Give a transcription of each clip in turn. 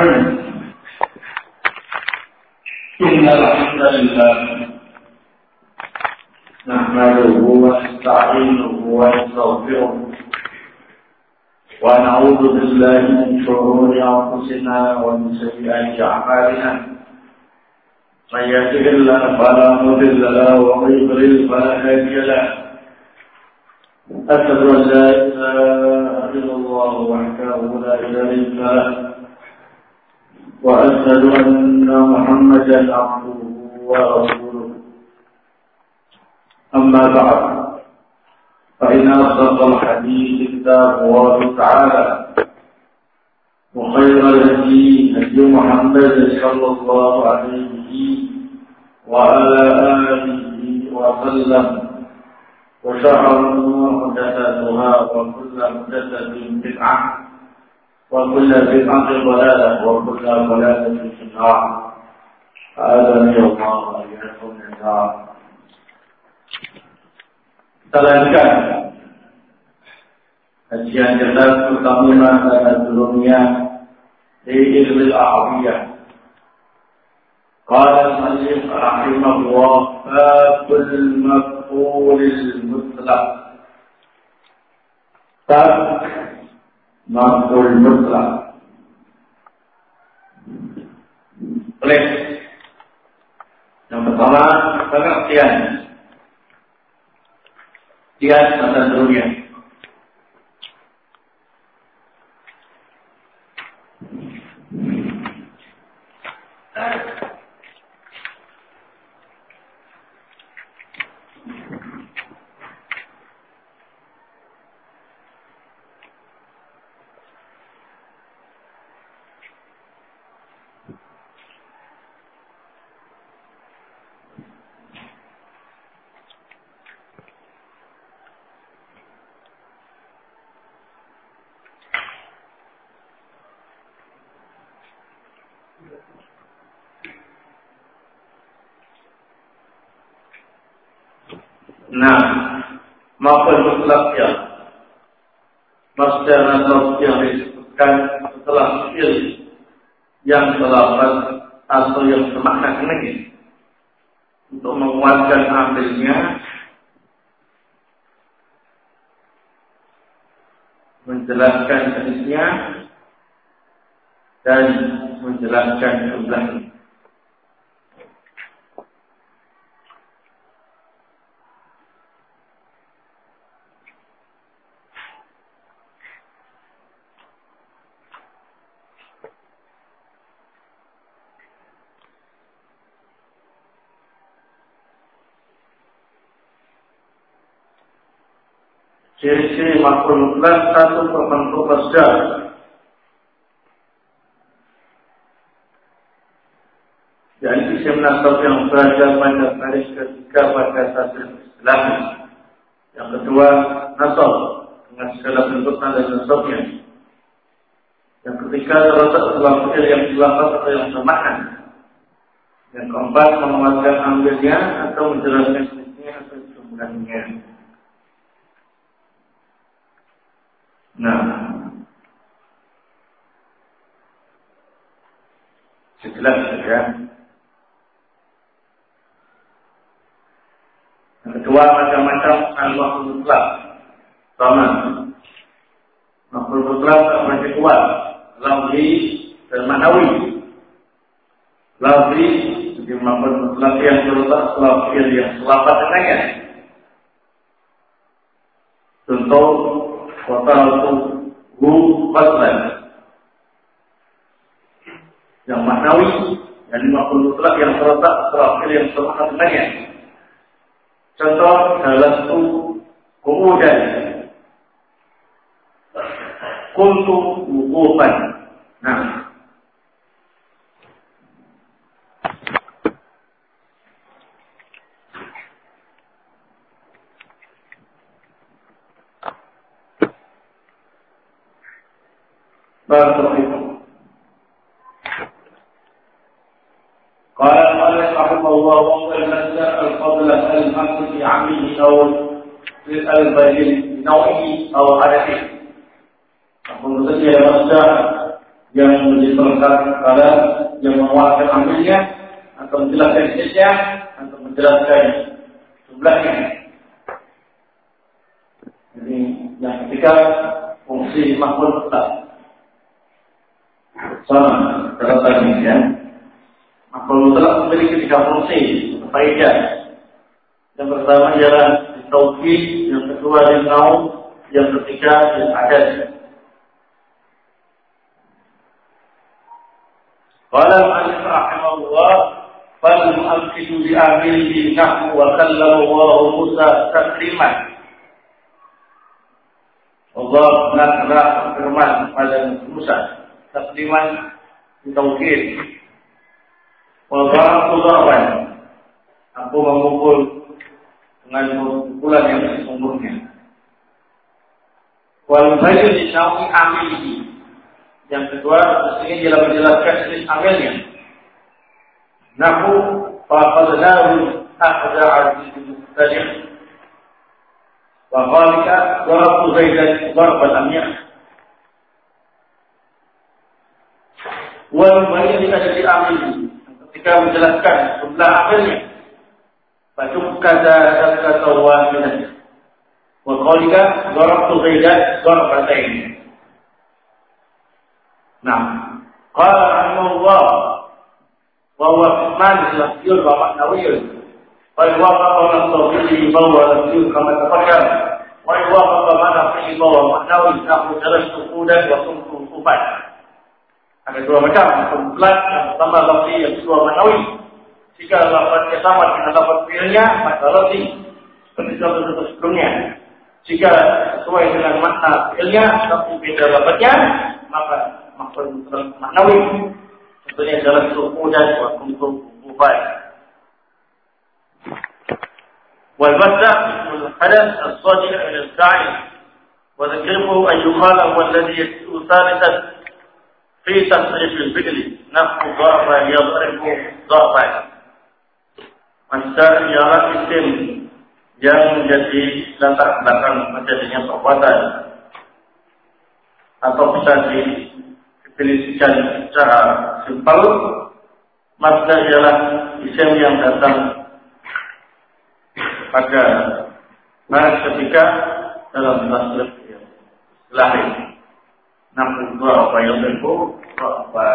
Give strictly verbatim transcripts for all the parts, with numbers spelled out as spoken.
إن الحمد لله نحمده ونستعينه ونستغفره ونعوذ بالله من شرور أنفسنا ومن سيئات أعمالنا من يهده الله فلا مضل له ومن يضلل فلا هادي له أشهد أن لا إله إلا الله وحده لا شريك له وأشهد أن محمدا عبده ورسوله أما بعد فإن أصدق الحديث كتاب الله تعالى وخير الهدي هدي محمد صلى الله عليه وعلى آله وسلم وشر الأمور محدثاتها وكل محدثة بدعة وكل بدعة ضلالة وكل ضلالة في النار أعاذني الله وإياكم من النار. Kita lanjutkan kajian kita pertama pada sebelumnya di ilmu al-Arabiyah. Qala al-Mu'allif rahimahullah babul maf'ulil mutlaq. Bab maf'ul mutlaq. Baik. Yang pertama, pengertian dia tentang dunia. Nah, maupun mutlak ya, masdar nasab yang disebutkan setelah fi'il yang terlafaz atau yang bermakna ini untuk menguatkan ambilnya, menjelaskan jenisnya dan menjelaskan jumlahnya. Ciri-ciri maf'ul mutlaq, satu berbentuk masdar. Jadi isim nasab yang berada pada baris ketiga pada tasrif Islam. Yang kedua, nasab dengan segala bentuk tanda nasabnya. Yang ketiga, terletak sebuah fi'il yang dilafaz atau yang bermakna. Yang keempat, menguatkan ambilnya atau menjelaskan jenisnya atau jumlahnya. Nah, jelas ya. Yang kedua, macam-macam al-maf'ul mutlaq. Sama. Maf'ul mutlaq macam kuat, lafzi dan ma'nawi. Lafzi jadi maf'ul mutlaq yang terletak setelah fi'il yang selafaz dengannya. Contoh Wataratu hu qatlan. Yang maknawi, yang maf'ul mutlaq yang terletak setelah fi'il yang bermakna dengannya. Contoh jalastu qu'udan. Qultu wuqufan. Nah, Barakallahu. Qala al-mu'allif rahimahullah wa al-masdar al-qabla al-maqsud fi 'amlihi aw fi al-bayyin naw'ihi aw adatihi. Maksudnya masdar yang menjadi pelengkap kepada yang menguatkan ambilnya atau menjelaskan jenisnya atau menjelaskan jumlahnya. Jadi yang ketiga fungsi maf'ul mutlaq sama dalam tadi ya. Maf'ul mutlaq memiliki tiga fungsi faedah. Yang pertama ialah taukid, yang kedua naum, yang ketiga adad. Qala al-mu'allif rahimahullah fal mu'akkidu bi amilihi nahwu wa kallama Allahu Musa takliman. Allah telah berfirman pada Musa takliman taukid. Wa darabtu darban. Aku memukul dengan pukulan yang sesungguhnya. Wal bayu di naumi amilihi. Yang kedua, mestinya jelas menjelaskan jenis amilnya. Nahu faqadnahu ahda azizul muqtadir. Wa qalika darabtu zaidan darban amyah. Wal bayu di ada di amilihi. Ketika menjelaskan jumlah amilnya. Bacuk kata kata wahidah. Wa qalika darabtu zaidan darbatain. Nah, qala rahimahullah wa huwa man lafzul wa ma'nawiyyun. Wa wafaqa nafsihi wa huwa lafzul kama tafakkar. Wa wafaqa nafsihi wa huwa ma'nawi nahwu jalastu qudan wa kuntu qufan. Ada dua macam, mutlak yang pertama lafzi, yang kedua ma'nawi. Jika lafaznya sama dengan lafaz fi'ilnya, maka lafzi seperti contoh sebelumnya. Jika sesuai dengan makna fi'ilnya tapi beda lafaznya, maka maf'ul mutlaq ma'nawi. Contohnya jalan suku dan wa kuntu qufan. Wal masdar min al-hadath as-sajid ila al-fa'il wa dhikruhu an yuqala huwa alladhi yasiru thalithan fi tasrif al-fi'l nahwu daraba yadribu darban. Masdar ialah isim yang menjadi latar belakang terjadinya perbuatan atau bisa didefinisikan secara simpel. Masdar ialah isim yang datang pada masa ketika dalam tasrif lahir. Namun dua apa yang berku apa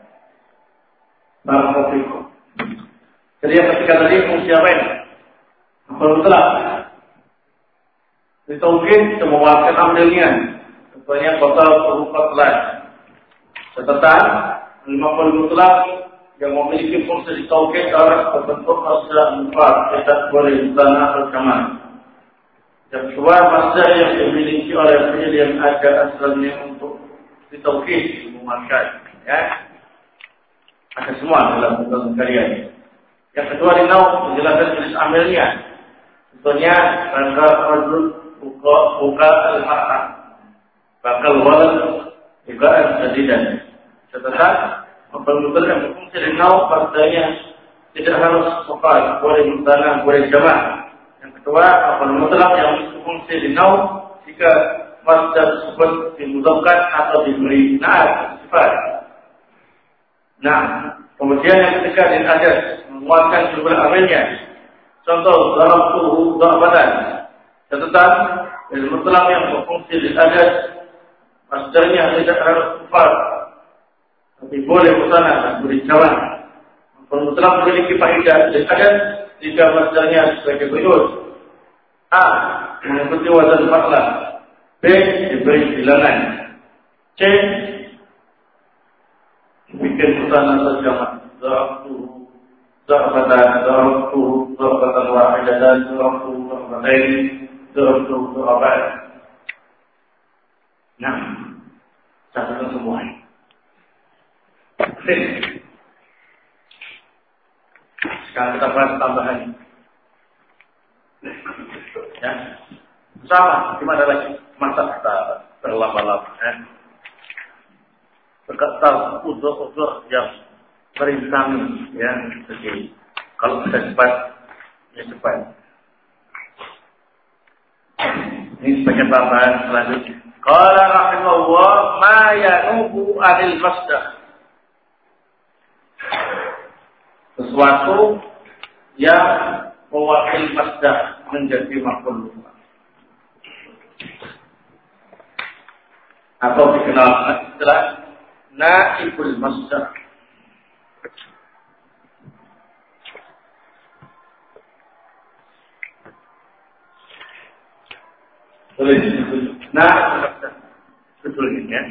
narkotiku. Jadi yang ketika tadi fungsi apa ini? Berulang. Ditaukid semewakilkan ambilnya. Contohnya kota berupa telah. Catatan maf'ul mutlaq yang memiliki fungsi ditaukid adalah berbentuk masdar mufrad, tidak boleh tanah al-kamal. Yang kedua, masdar yang dimiliki oleh fi'il yang ada asalnya untuk ditaukid, memuatkan, ya. Ada semua dalam buku kalian. Yang kedua di naum menjelaskan jenis amilnya. Contohnya rangka rajul buka buka al-mar'ah. Bakal walad bukaan jadidan. Catatan maf'ul yang berfungsi di naum partainya tidak harus sifat, boleh mubtada, boleh jamak. Yang kedua maf'ul mutlaq yang berfungsi di naum jika masdar tersebut dimudahkan atau diberi naat sifat. Nah, kemudian yang ketiga di adas menguatkan jumlah amilnya. Contoh dalam tubuh darbatan. Catatan dari mutlaq yang berfungsi di adas masdarnya tidak harus sifat, tapi boleh mubtada dan boleh jamak. Mutlaq memiliki faedah di adas jika masdarnya sebagai berikut: A mengikuti wazan fa'lah, B diberi bilangan, C bikin mubtada atau jamak. Darabtu darbatan, darabtu darbatan wahidatan, darabtu darbatain, darabtu darban. Nah, catatan semua ini. Sekarang kita bahas tambahan. Ya, sama. Gimana lagi? Masa kita berlama-lama. Ya. Berkata udur-udur yang merintangi, ya. Jadi kalau bisa cepat, ya cepat. Ini sebagai tambahan selanjutnya. Qala rahimahullah ma yanubu anil masdar. Sesuatu yang mewakili masdar menjadi maf'ul mutlaq. Atau dikenal istilah naibul masdar. Tulis naibul masdar. Betulnya ya.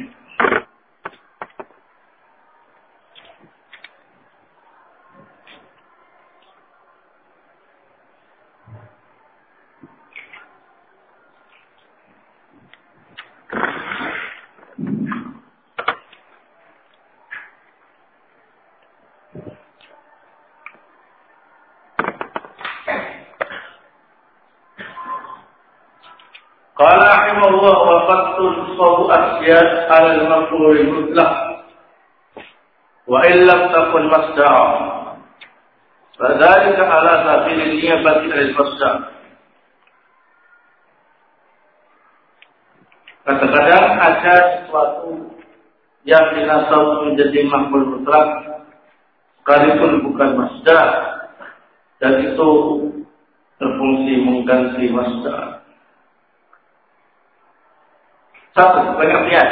Qala rahimahullah wa qad tunsabu asyad al-maf'ul mutlaq wa illam takun masdar. Fadzalika ala sabil niyabati al-masdar. Kadang-kadang ada sesuatu yang dinasab menjadi maf'ul mutlaq sekalipun bukan masdar dan itu berfungsi mengganti masdar. Satu, pengertian.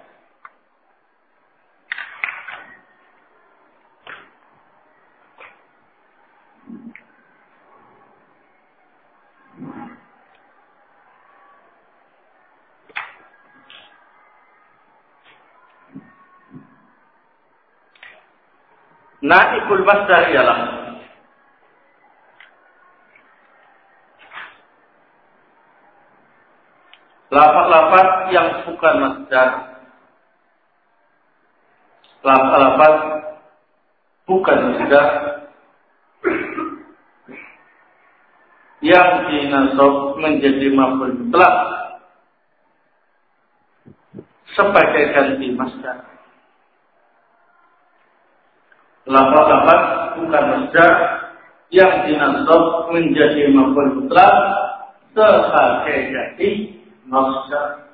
Naibul masdar ialah lafaz-lafaz yang bukan masdar, lafaz-lafaz bukan masdar yang dinasab menjadi maf'ul mutlaq sebagai ganti masdar. Lafaz-lafaz bukan masdar yang dinasab menjadi maf'ul mutlaq sebagai ganti masdar.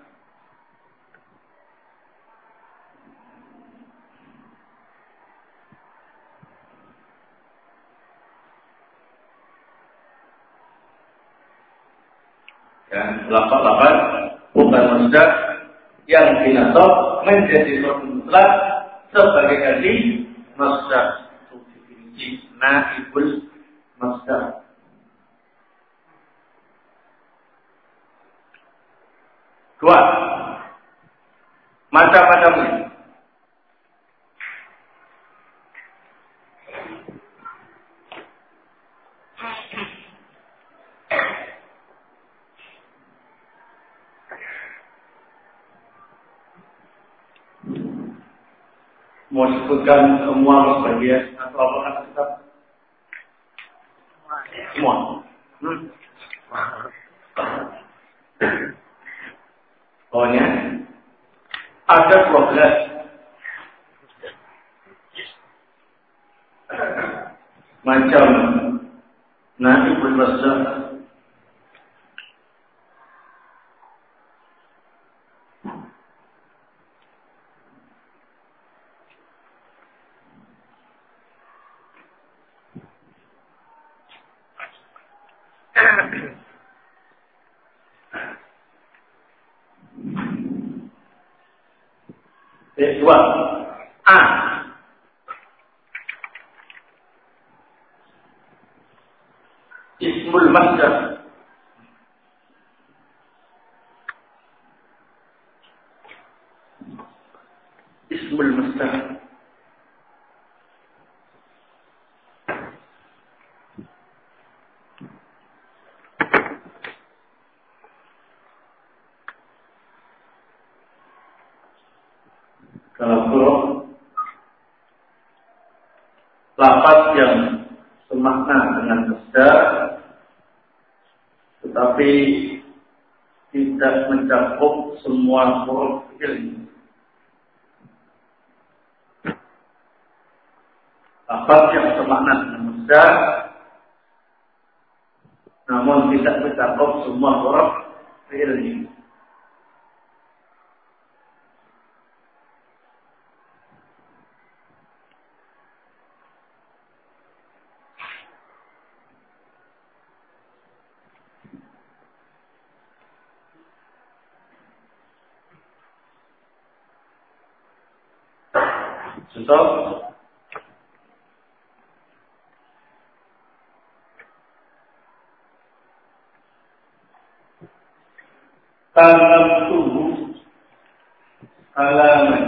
Ya, lafaz-lafaz bukan masdar yang dinasab menjadi maf'ul mutlaq sebagai ganti masdar. Itu definisi naibul masdar. Dua, macam-macamnya. Mau sebutkan semua bagian atau apa kata kita? Semua. Hmm. Pokoknya ada dua belas macam naibul masdar. Dua A ismul masdar. Ismul masdar kalau huruf lafaz yang semakna dengan masdar tetapi tidak mencakup semua huruf fi'il. Lafaz yang semakna dengan masdar namun tidak mencakup semua huruf fi'il. Contoh, kalam tubuh halaman.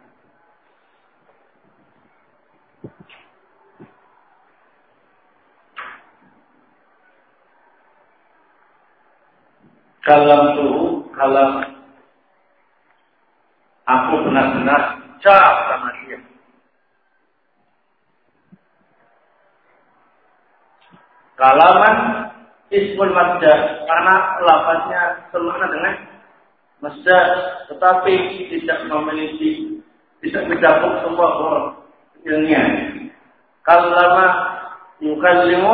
Kalam tubuh halaman. Aku benar-benar cap sama dia. Kalaman ismul masdar karena lafaznya semakna dengan masdar, tetapi tidak memiliki, tidak mencakup semua ilmunya. Kalama yukallimu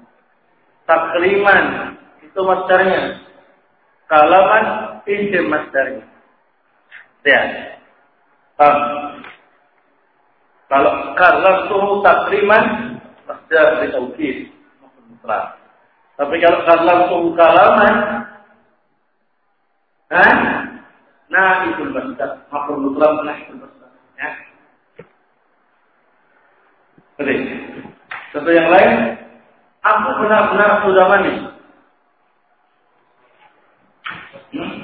takliman itu masdarnya. Kalaman isim masdarnya. Ya. Paham? Kalau kalam itu takliman masdar ditaukid. Tapi kalau kalam itu kalaman, Hah? Nah, itu masdar. Maf'ul mutlaq nah itu masdar. Ya. Oke. Contoh yang lain, aku benar-benar sudah mandi. Hmm?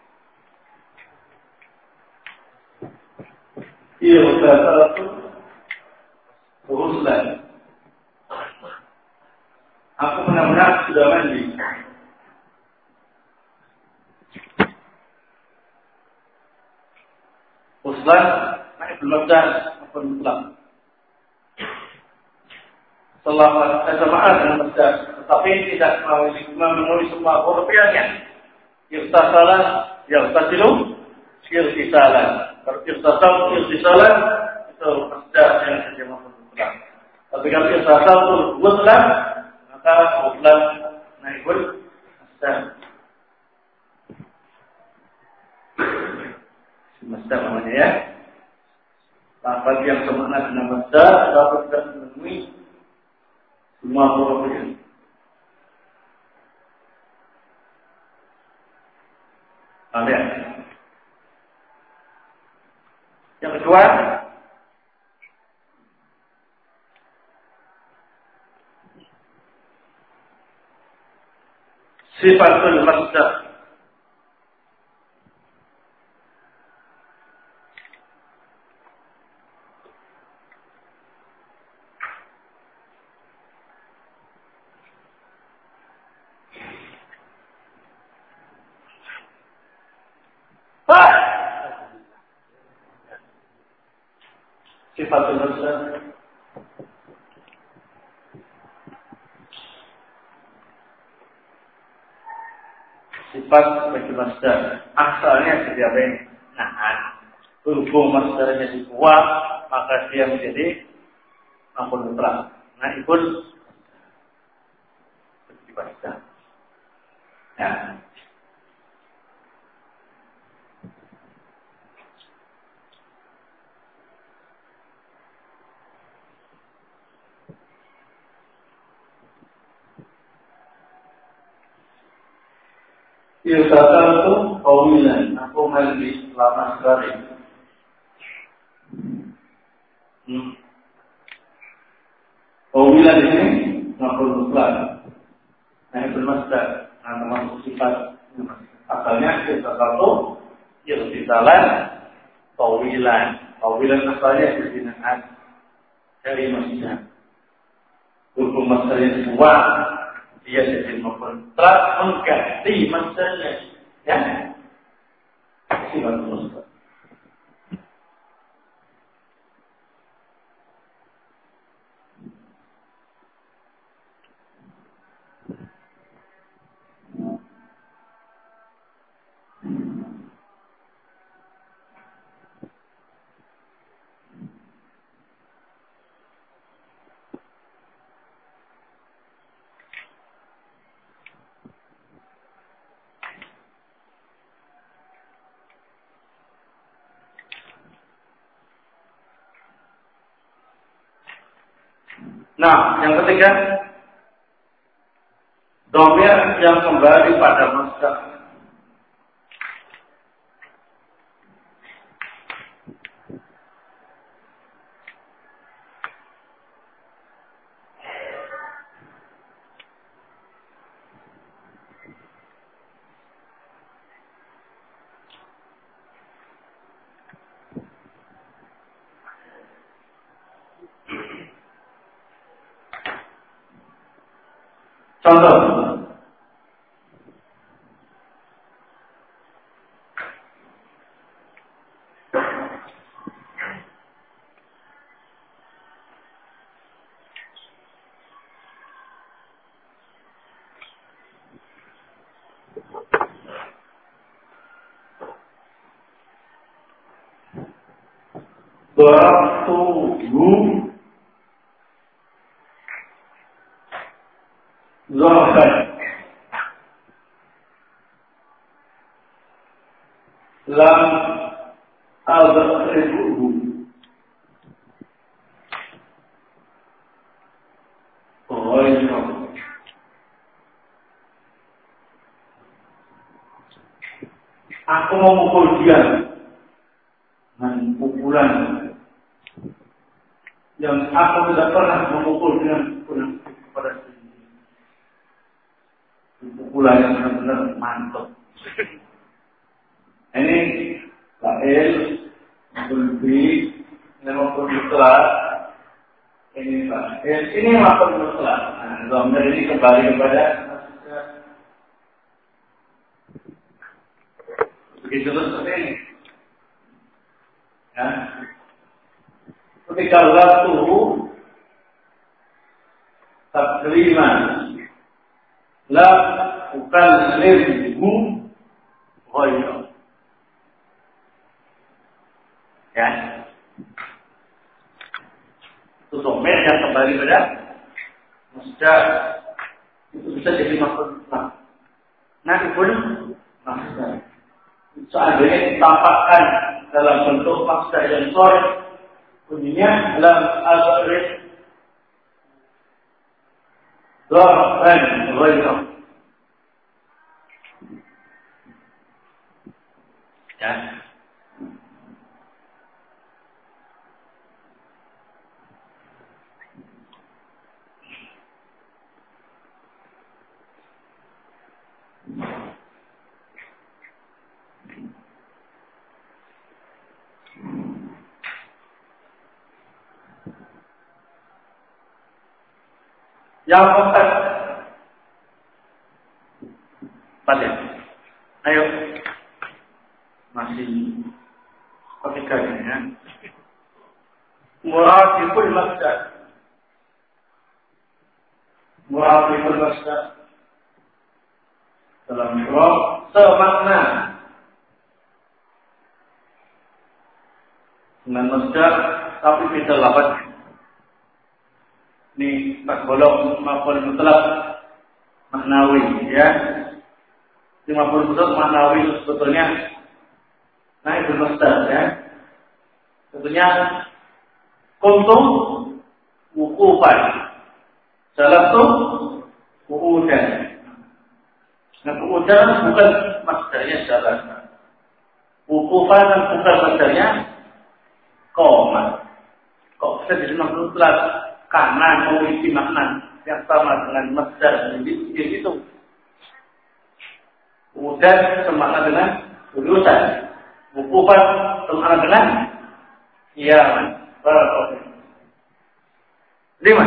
Iya, satu uruslah. Aku benar-benar sudah mandi. Uslan, naik belakang apa mutlak. Selama kesamaan dengan masdar, tetapi tidak memenuhi semua hurufnya. Irtasalah, yartasilu, irtisalan. Kalau irtasal, irtisalan itu masdar yang saja mutlak. Tapi kalau irtasal itu mutlak, maka mutlak naikul masdar. Masdar namanya ya. Lafaz yang semakna dengan masdar dapat tidak memenuhi semua hurufnya. Paham ya? Yang kedua, sifatul masdar. Sifatul masdar sifat bagi masdar asalnya seperti apa ini? Nah, berhubung masdarnya dibuat maka dia menjadi maf'ul mutlaq. Nah, ikut seperti masdar. Ya. Irtasal itu qawilan, aku mandi lama sekali. Hmm. Qawilan ini maf'ul mutlaq. Nah, itu masdar. Nah, termasuk sifat asalnya irtasal itu irtisalan qawilan. Qawilan asalnya berjinaan dari masdar. Hukum masdarnya dua. Dia jadi memperterat mengganti masdarnya, ya. Sifat masdar. Nah, yang ketiga, dhamir yang kembali pada masdar. Contoh. Darabtuhu zarfan lam adribuhu ghayra. Aku mau mukul dia dengan pukulan yang aku tidak pernah memukul dengan pukulan kepada diri. Pukulan yang benar-benar mantap. Ini Bael, Bulbi, Nemokul Mutlak. Ini Bael, ini Makul Mutlak. Nah, gambar ini kembali kepada begitu terus seperti ini. Ya. Ketika waktu takliman la ukallimhu ghayra. Ya. Itu domir yang kembali pada masdar. Itu bisa jadi makhluk. Nanti pun masdar. Seandainya ditampakkan dalam bentuk masdar yang sore, bunyinya lam azrif darban ghayra. Ya. Yang keempat, balik. Ayo, masih ketiganya ya. Muradiful masdar. Muradiful masdar dalam roh semakna dengan masdar tapi beda lafaznya. Ini tak bolong maf'ul mutlaq maknawi ya. Ini maf'ul mutlaq maknawi sebetulnya naik bermasdar ya. Sebetulnya kuntum wuqufan. Salatu wuqudan. Nah, wuqudan bukan masdarnya salat. Wuqufan bukan masdarnya qoma. Kok bisa jadi maf'ul mutlaq? Karena memiliki makna yang sama dengan masdar menjadi itu. Kemudian semakna dengan lulusan. Wuqufan semakna dengan qiyaman. Barakallahu. Lima.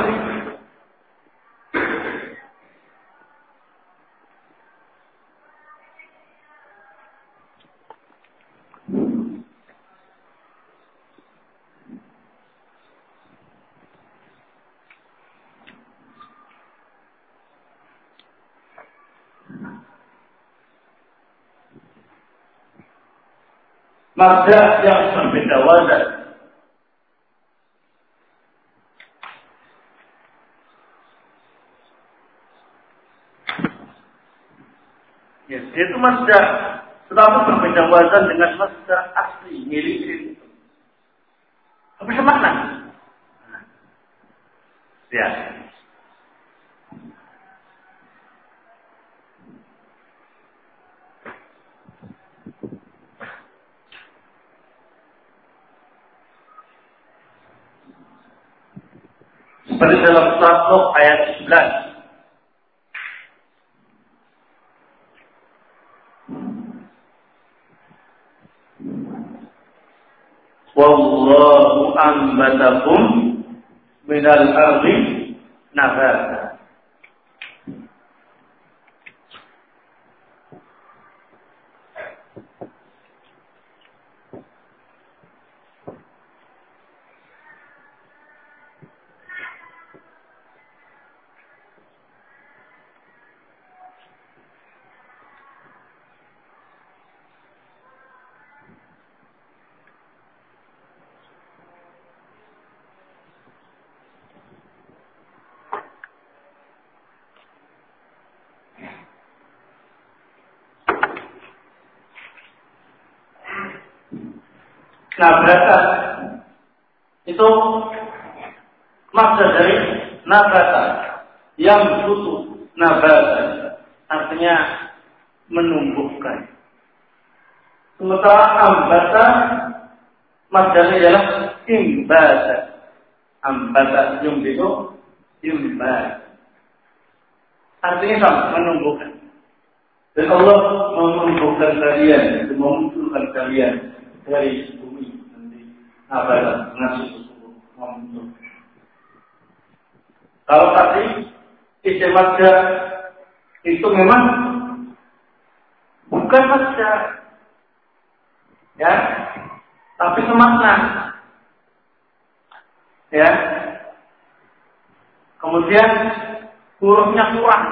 Masdar yang berbeda wazan. Ya, itu masdar, tetapi berbeda wazan dengan masdar asli milik itu. Apa makna? Ya. Seperti dalam surat Nuh ayat sebelas. Wallahu ambatakum minal ardi nabata. nabata itu maksud dari nabata yang butuh nabata artinya menumbuhkan. Sementara ambata maksudnya adalah imbata. Ambata yang itu imbata. Artinya sama, menumbuhkan. Dan Allah menumbuhkan kalian, memunculkan kalian dari bumi nanti abad ngasih suku membentuk. Kalau tadi isim madza itu memang bukan madza, ya, tapi semakna, ya. Kemudian hurufnya kurang.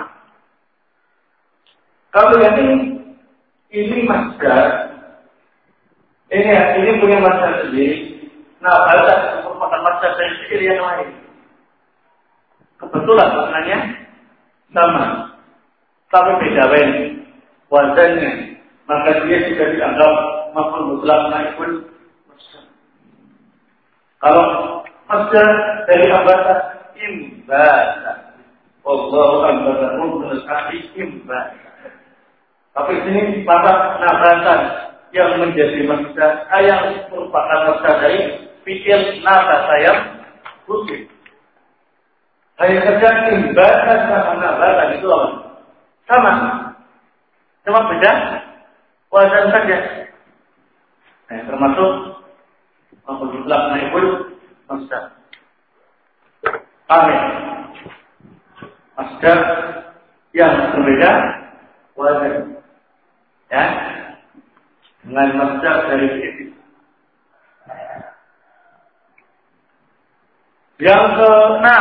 Kalau yang ini, ini madza. Ini ya, ini punya madza sendiri. Nah, bahasa merupakan madza dari sendiri yang lain. Kebetulan maknanya sama, tapi beda wae wazannya. Maka dia sudah dianggap maf'ul mutlaq naikun madza. Kalau madza dari ambata imbata. Allahu akbar, Rabbul alamin. Tapi sini pada nabatan yang menjadi madza, yang merupakan madza dari fi'il nabata yang khusus. Hanya saja imbatan sama nabatan itu apa? Sama, cuma beda wazan saja. Nah, termasuk maf'ul mutlaq naikun madza. Amin. Masdar yang berbeda wazan, ya, dengan masdar dari fi'il. Yang keenam,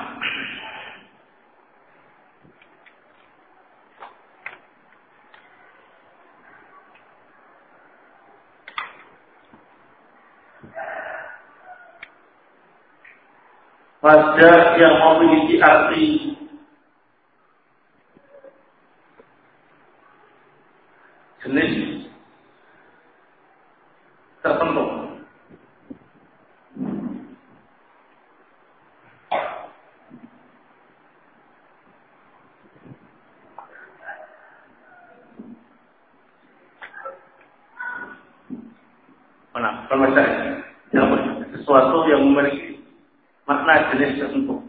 masdar yang memiliki arti jenis tertentu. Mana? Permasalahan yang sesuatu yang memiliki makna jenis tertentu.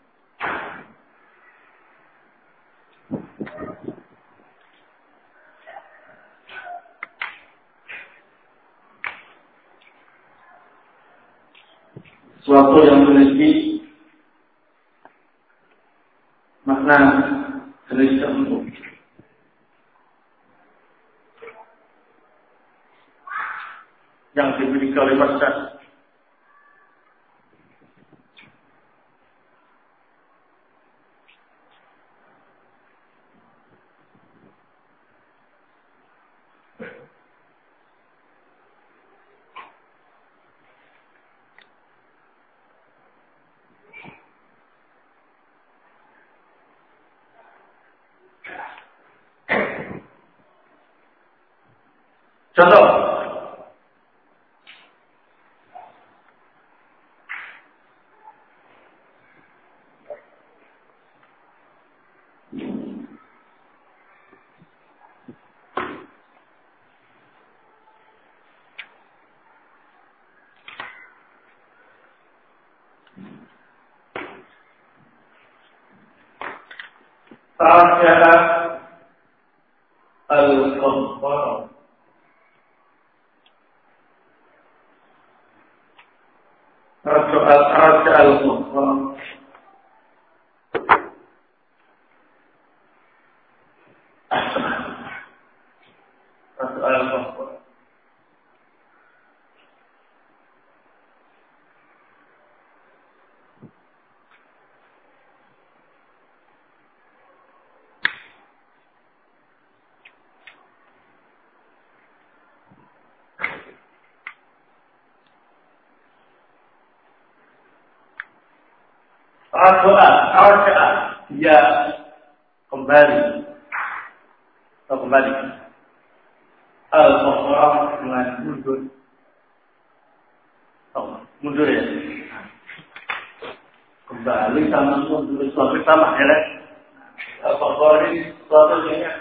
Sesuatu yang memiliki makna jenis tertentu. Yang dimiliki oleh masdar. Contoh, Raja'a al-Qahhar. Raja'a al-Qahhar. Raja'a al-Qahhar. Raja'a, raja'a, dia kembali atau kembali. Al-Qahhar dengan mundur. mundur ya. Kembali sama mundur suatu sama ya. Apa ini suatu yang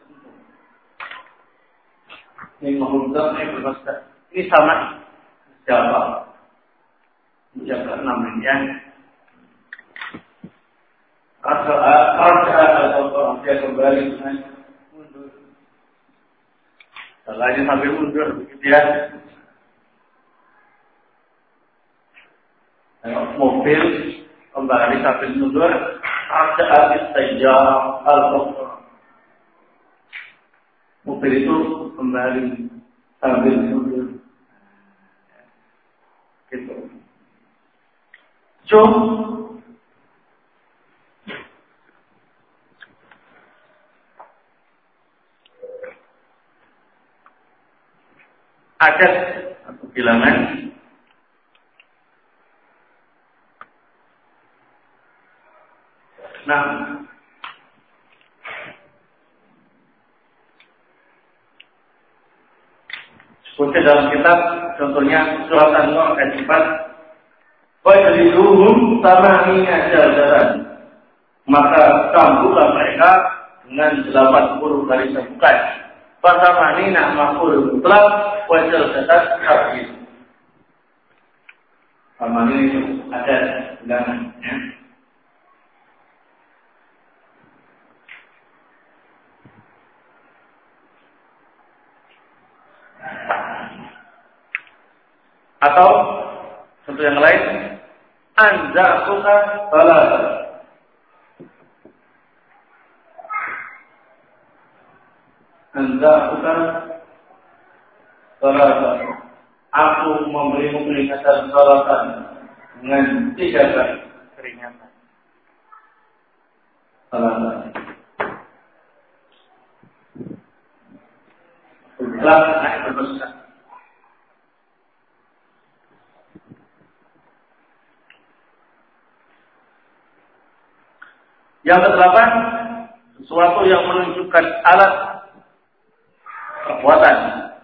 ini menghubungkan ini berbeda. Ini sama siapa? Yang keenam ini ya. Rasa atau dia kembali dengan mundur. Salahnya sampai mundur begitu ya. Mobil kembali sampai mundur. Rasa istajah al-qasr. Mobil itu kembali sambil mundur. Gitu. Jom adat atau bilangan nah seperti dalam kitab contohnya surat An-Nur ayat empat wajriduhum samaniina jaldaran maka cambuklah mereka dengan delapan puluh kali cambukan fasamanina maf'ul mutlaq wa jaldatat habis samanina itu ada bilangan ya. Atau contoh yang lain anza'uka salata anza'uka salata aku memberimu peringatan salatan dengan tiga kali peringatan salatan ulang naik berbesar. Yang kedelapan, sesuatu yang menunjukkan alat perbuatan.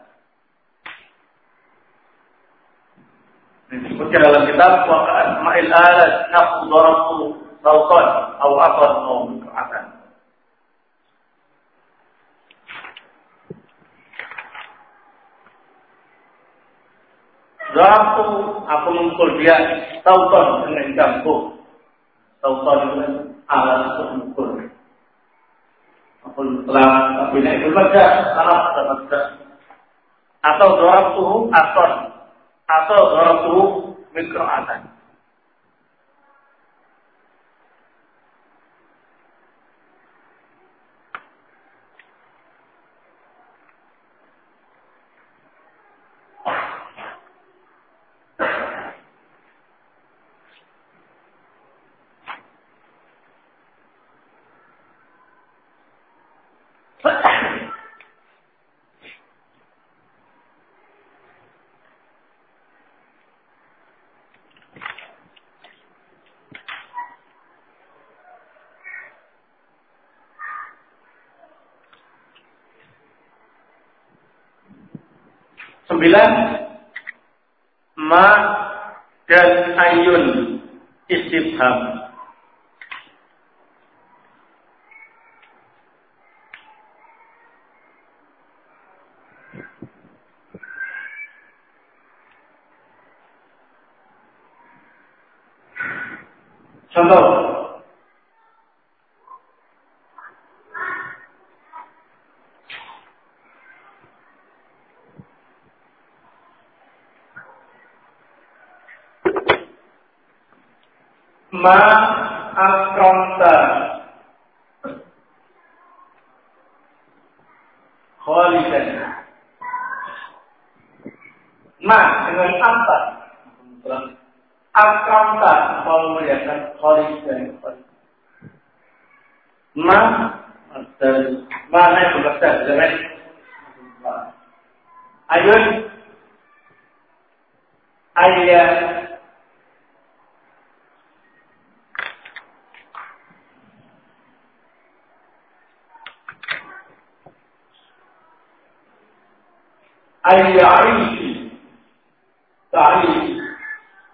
Disebutkan dalam kitab Waqa'at ma'il alat nafsu darabtu sautan atau atar atau berkatan. Darabtu aku memukul dia sautan dengan jangkuk. Sautan itu alat untuk mengukur. Apun telah bina itu baca salah baca. Atau darabtuhu asar atau darabtuhu mikra'atan. Sembilan, ma dan ayun istifham. Contoh, ma akramta khalidan. Ma dengan apa? Akramta kalau melihatkan khalidan. Ma dan mana yang berbeda dengan ayun ayat ayya'ishi ta'if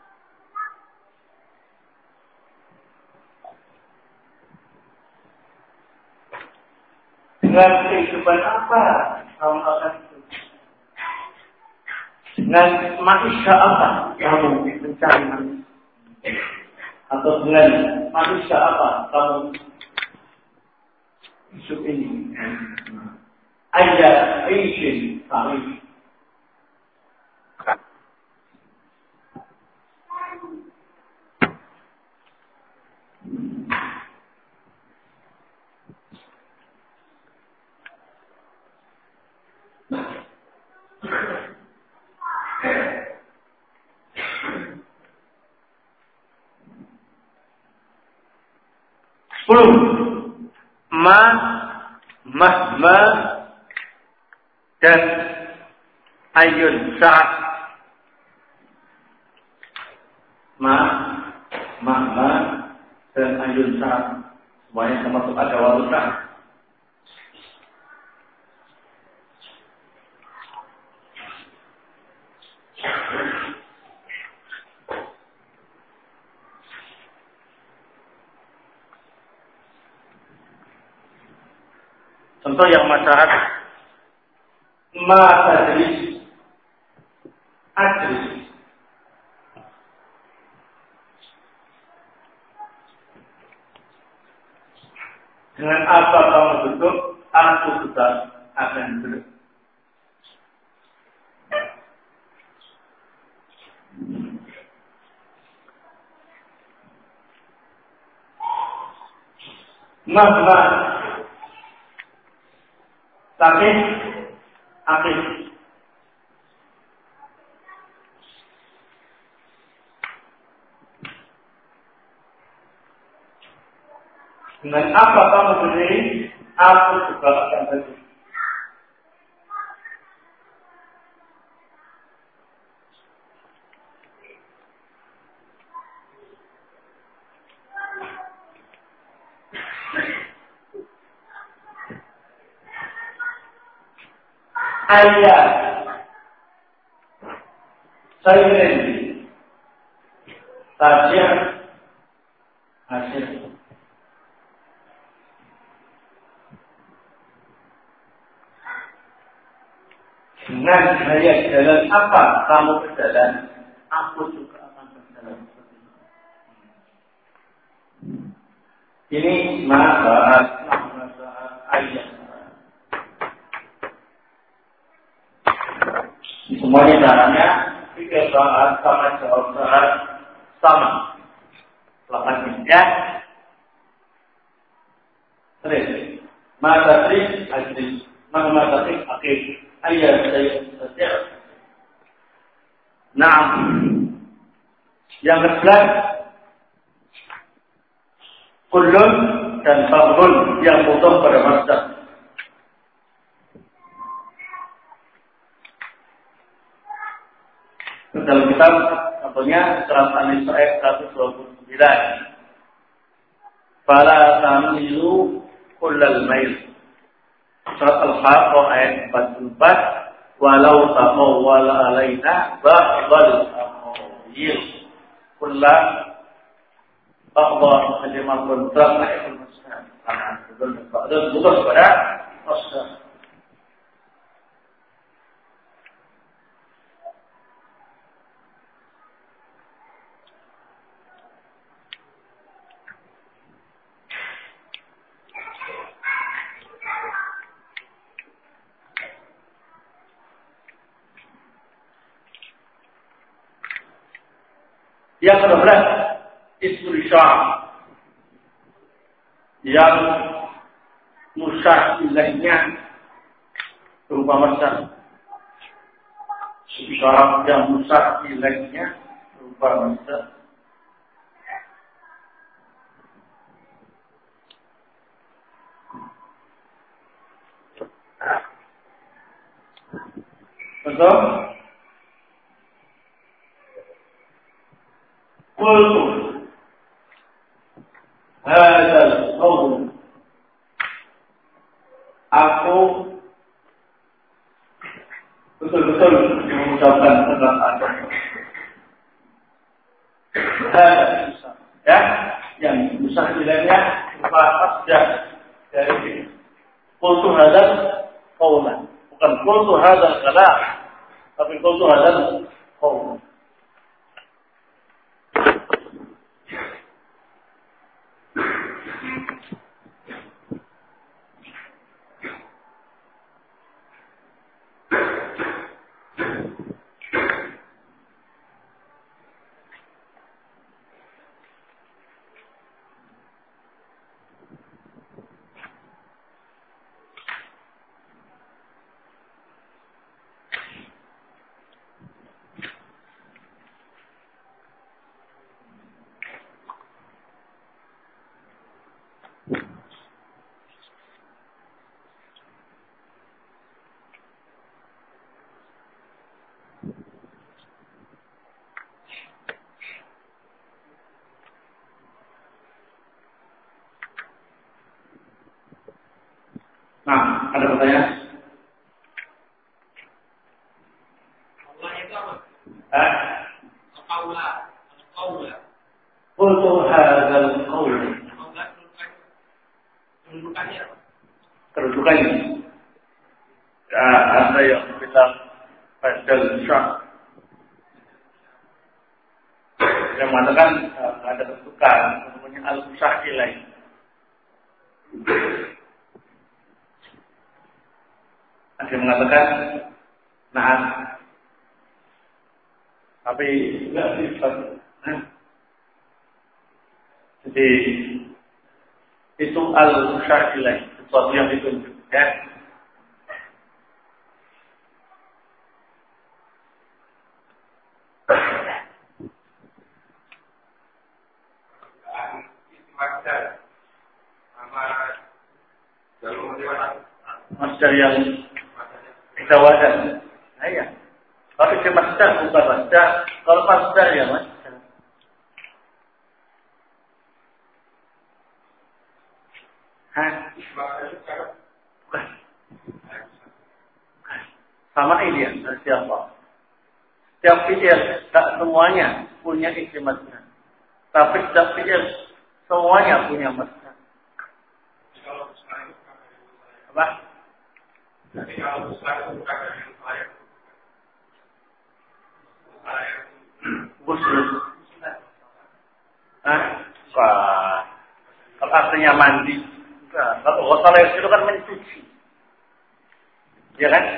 Dengan kehidupan apa kamu akan hidup? Dengan manusia apa kamu mencari manusia? Atau dengan manusia apa kamu hidup ini? Ayat Aisyah Sahih. Sepuluh. Ma, mahma, dan ayun saat. Ma, mahma, dan ayun saat. Semuanya termasuk ada waktu saat. Contoh yang masyarakat ma tadris adris. Dengan apa kamu duduk, aku juga akan duduk. Mahma tapi akhir. Dengan apa kamu berdiri, aku juga akan berdiri. Ayat saya ini tajam hasil. Dengan gaya jalan apa kamu berjalan, aku juga akan berjalan. Ini bahas ayat. Semuanya caranya tiga saat sama jawab saat sama. Lakukan ya. Terus, mata trik hadis, mana mata trik akhir ayat saya setiap. Nah, yang kedua, kulun dan fa'ul yang butuh pada masa. Dalam kitab contohnya surat An-Nisa ayat seratus dua puluh sembilan. Fala tamilu kullal mail. Surat Al-Haqqah ayat empat puluh empat. Walau tamawwala alaina ba'dal amawil. Kullah ba'dal kalimat kontrak ayat al-Mas'ad. Ba'dal bukan pada Mas'ad. Yang kedua belas, istri syah yang musah ilahnya berupa masa. Syah yang musah ilahnya berupa masa. Betul? Qultu hadzal qaul, aku betul-betul mengucapkan perkataan hadzal ya yang musah bilangnya berupa asdah dari Qultu hadzal qawlan. Bukan qultu hadzal kalam, tapi qultu hadzal qawlan. Nah, ada pertanyaan? Allah itu apa? Hah? Qaula, qaula. Qultu hadzal qawl. Qaula kedudukannya apa? Kedudukannya. Ya, ada yang bilang badal syah. Yang mengatakan uh, ada kedudukan, namanya al-musyahilai. Ada yang mengatakan nah, tapi tidak bisa. Nah. Jadi itu al-musyahilai, sesuatu yang ditunjukkan. Masdar yang Jawaban. Nah, ya. Tapi ke masdar bukan masdar. Kalau masdar ya masdar. Hah? Bukan. Sama ini ya, siapa? Setiap fi'il, tak semuanya punya isi masdar. Tapi setiap fi'il semuanya punya masdar. Apa? Tapi kalau besar itu bukan yang saya. Saya Busur. Hah? Wah. Kalau artinya mandi. Nah, kalau ghusala itu kan mencuci. Ya kan?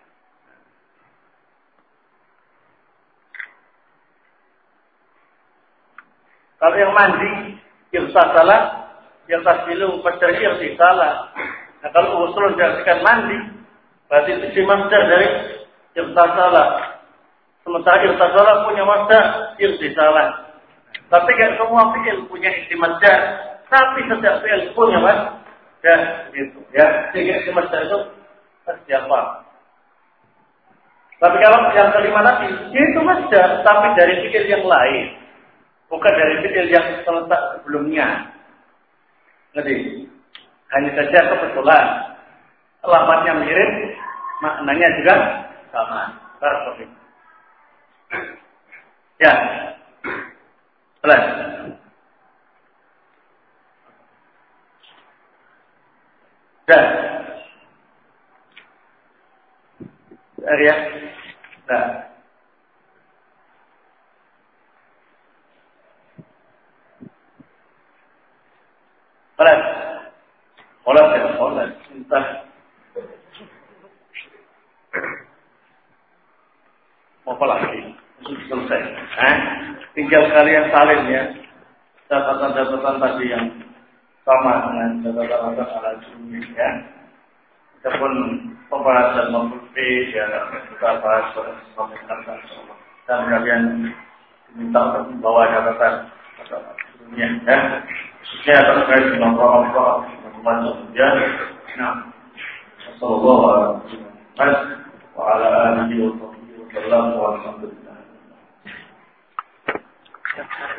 Kalau yang mandi, irtasala, irtasilu, pasal irtisala. Nah, kalau usul diartikan mandi, berarti itu si masdar dari irtasala. Sementara irtasala punya masdar irtisala. Tapi kan semua fi'il punya isi masdar. Tapi setiap fi'il punya masdar. Gitu. Ya, sehingga isi masdar itu pasti apa? Tapi kalau yang kelima tadi, itu masdar, tapi dari fi'il yang lain. Bukan dari fi'il yang terletak sebelumnya. Ngerti? Hanya saja kebetulan lafaznya mirip, maknanya juga sama. Seperti itu. Ya. Jelas. Dan area. Nah. Jelas. Olah ya, olah. Entah. Mau apa lagi? Sudah selesai. Eh? Tinggal kalian salin ya. Catatan-catatan tadi yang sama dengan catatan-catatan ala jumlah ya. Ataupun pembahasan memulai ya kita bahas komentar dan kalian diminta untuk membawa catatan catatan dunia ya. Khususnya terkait dengan orang-orang macam ya. Nah, sallallahu alaihi wasallam wa ala alihi wa sahbihi wa sallam wa alhamdulillah.